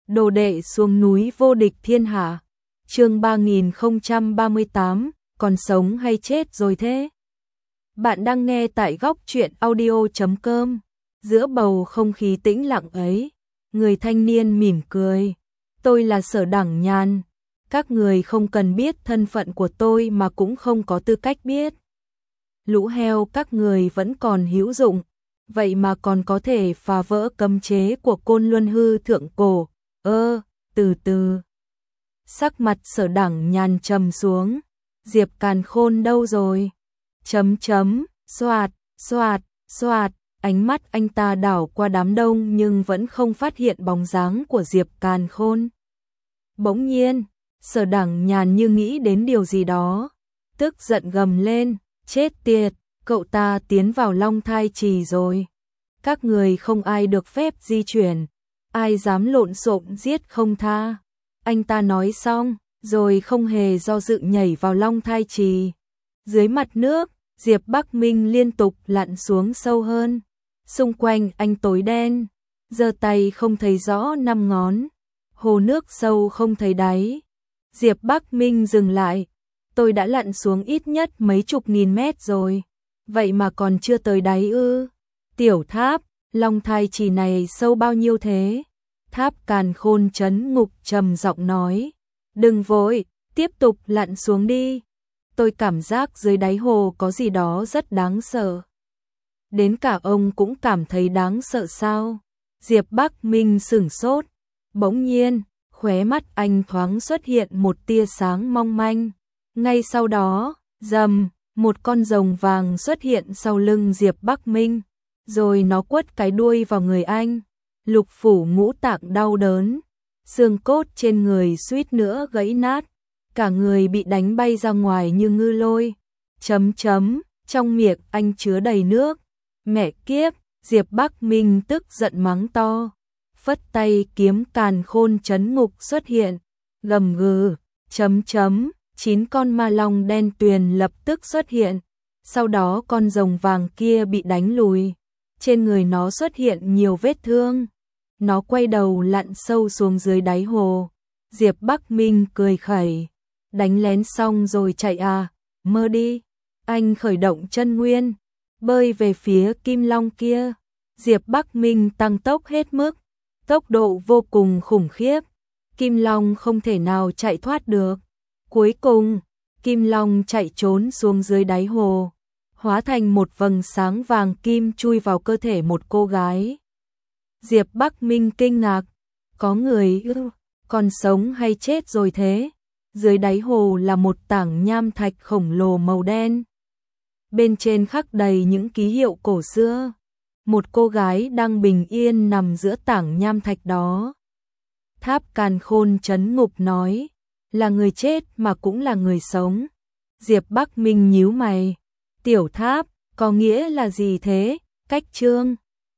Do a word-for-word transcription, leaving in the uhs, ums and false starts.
Đồ đệ xuống núi vô địch thiên hạ. Chương ba nghìn không trăm ba mươi tám, còn sống hay chết rồi thế? Bạn đang nghe tại góc truyện audio chấm com. Giữa bầu không khí tĩnh lặng ấy, người thanh niên mỉm cười. Tôi là Sở Đẳng Nhàn. Các người không cần biết thân phận của tôi mà cũng không có tư cách biết. Lũ heo các người vẫn còn hữu dụng, vậy mà còn có thể phá vỡ cấm chế của Côn Luân Hư Thượng Cổ. Ơ, từ từ. Sắc mặt Sở Đẳng Nhàn trầm xuống. Diệp Càn Khôn đâu rồi? Chấm chấm, xoạt, xoạt, xoạt. Ánh mắt anh ta đảo qua đám đông nhưng vẫn không phát hiện bóng dáng của Diệp Càn Khôn. Bỗng nhiên, Sở Đẳng Nhàn như nghĩ đến điều gì đó, tức giận gầm lên, chết tiệt, cậu ta tiến vào Long Thai Trì rồi. Các người không ai được phép di chuyển, ai dám lộn xộn giết không tha. Anh ta nói xong, rồi không hề do dự nhảy vào Long Thai Trì. Dưới mặt nước, Diệp Bắc Minh liên tục lặn xuống sâu hơn. Xung quanh anh tối đen, giơ tay không thấy rõ năm ngón. Hồ nước sâu không thấy đáy. Diệp Bắc Minh dừng lại. Tôi đã lặn xuống ít nhất mấy chục nghìn mét rồi. Vậy mà còn chưa tới đáy ư? Tiểu Tháp, Long Thai Trì này sâu bao nhiêu thế? Tháp Càn Khôn trấn ngục trầm giọng nói. Đừng vội, tiếp tục lặn xuống đi. Tôi cảm giác dưới đáy hồ có gì đó rất đáng sợ. Đến cả ông cũng cảm thấy đáng sợ sao? Diệp Bắc Minh sửng sốt. Bỗng nhiên, khóe mắt anh thoáng xuất hiện một tia sáng mong manh. Ngay sau đó, rầm, một con rồng vàng xuất hiện sau lưng Diệp Bắc Minh, rồi nó quất cái đuôi vào người anh. Lục phủ ngũ tạng đau đớn, xương cốt trên người suýt nữa gãy nát, cả người bị đánh bay ra ngoài như ngư lôi. Chấm chấm, trong miệng anh chứa đầy nước. Mẹ kiếp, Diệp Bắc Minh tức giận mắng to. Phất tay kiếm Càn Khôn trấn ngục xuất hiện, gầm gừ, chấm chấm, chín con ma long đen tuyền lập tức xuất hiện. Sau đó con rồng vàng kia bị đánh lùi, trên người nó xuất hiện nhiều vết thương. Nó quay đầu lặn sâu xuống dưới đáy hồ. Diệp Bắc Minh cười khẩy, đánh lén xong rồi chạy à, mơ đi. Anh khởi động chân nguyên, bơi về phía kim long kia. Diệp Bắc Minh tăng tốc hết mức, tốc độ vô cùng khủng khiếp. Kim long không thể nào chạy thoát được. Cuối cùng, kim long chạy trốn xuống dưới đáy hồ, hóa thành một vầng sáng vàng kim chui vào cơ thể một cô gái. Diệp Bắc Minh kinh ngạc, có người ư, còn sống hay chết rồi thế? Dưới đáy hồ là một tảng nham thạch khổng lồ màu đen. Bên trên khắc đầy những ký hiệu cổ xưa. Một cô gái đang bình yên nằm giữa tảng nham thạch đó. Tháp Càn Khôn trấn ngục nói, là người chết mà cũng là người sống. Diệp Bắc Minh nhíu mày, Tiểu Tháp, có nghĩa là gì thế? Cách chương